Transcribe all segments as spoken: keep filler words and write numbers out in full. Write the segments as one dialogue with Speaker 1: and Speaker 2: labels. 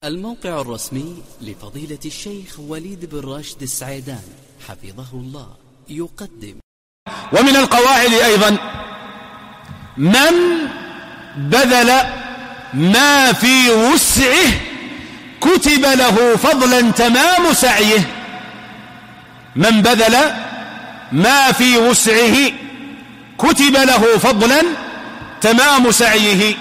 Speaker 1: الموقع الرسمي لفضيلة الشيخ وليد بن راشد السعيدان حفظه الله يقدم.
Speaker 2: ومن القواعد أيضا من بذل ما في وسعه كتب له فضلا تمام سعيه. من بذل ما في وسعه كتب له فضلا تمام سعيه،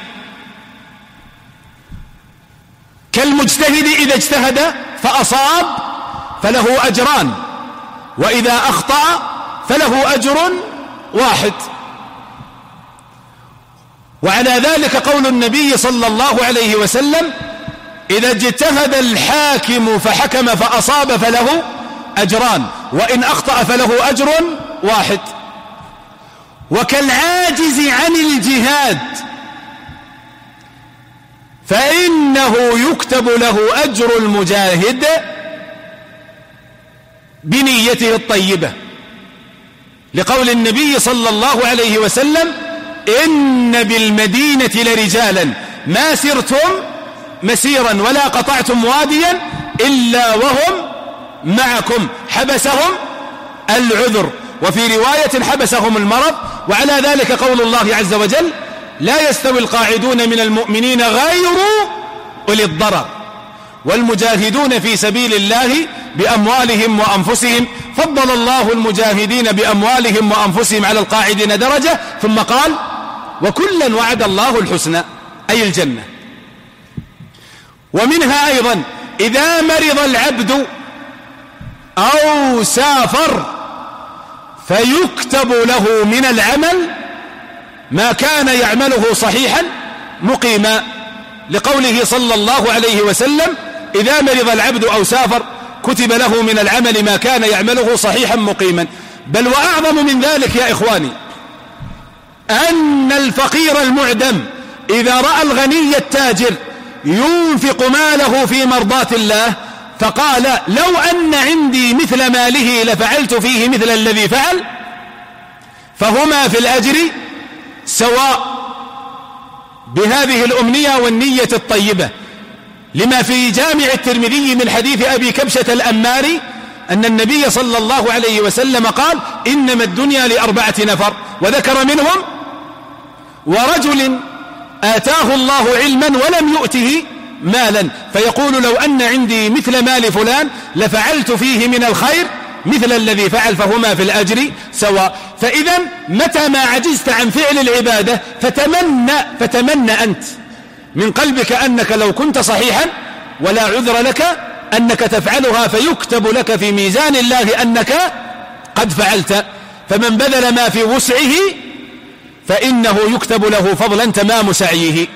Speaker 2: كالمجتهد إذا اجتهد فأصاب فله أجران، وإذا أخطأ فله أجر واحد. وعلى ذلك قول النبي صلى الله عليه وسلم: إذا اجتهد الحاكم فحكم فأصاب فله أجران، وإن أخطأ فله أجر واحد. وكالعاجز عن الجهاد فإنه يكتب له أجر المجاهد بنيته الطيبة، لقول النبي صلى الله عليه وسلم: إن بالمدينة لرجالا ما سرتم مسيرا ولا قطعتم واديا إلا وهم معكم حبسهم العذر، وفي رواية حبسهم المرض. وعلى ذلك قول الله عز وجل: لا يستوي القاعدون من المؤمنين غير أولي الضرر والمجاهدون في سبيل الله بأموالهم وأنفسهم، فضل الله المجاهدين بأموالهم وأنفسهم على القاعدين درجة، ثم قال: وكلا وعد الله الحسنى، أي الجنة. ومنها أيضا إذا مرض العبد أو سافر فيكتب له من العمل ما كان يعمله صحيحا مقيما، لقوله صلى الله عليه وسلم: إذا مرض العبد أو سافر كتب له من العمل ما كان يعمله صحيحا مقيما. بل وأعظم من ذلك يا إخواني أن الفقير المعدم إذا رأى الغني التاجر ينفق ماله في مرضاة الله فقال: لو أن عندي مثل ماله لفعلت فيه مثل الذي فعل، فهما في الأجر سواء، بهذه الأمنية والنية الطيبة، لما في جامع الترمذي من حديث أبي كبشة الأماري أن النبي صلى الله عليه وسلم قال: إنما الدنيا لأربعة نفر، وذكر منهم: ورجل آتاه الله علما ولم يؤته مالا فيقول: لو أن عندي مثل مال فلان لفعلت فيه من الخير مثل الذي فعل، فهما في الأجر سواء. فإذا متى ما عجزت عن فعل العبادة فتمنى, فتمنى أنت من قلبك أنك لو كنت صحيحا ولا عذر لك أنك تفعلها، فيكتب لك في ميزان الله أنك قد فعلت. فمن بذل ما في وسعه فإنه يكتب له فضلا تمام سعيه.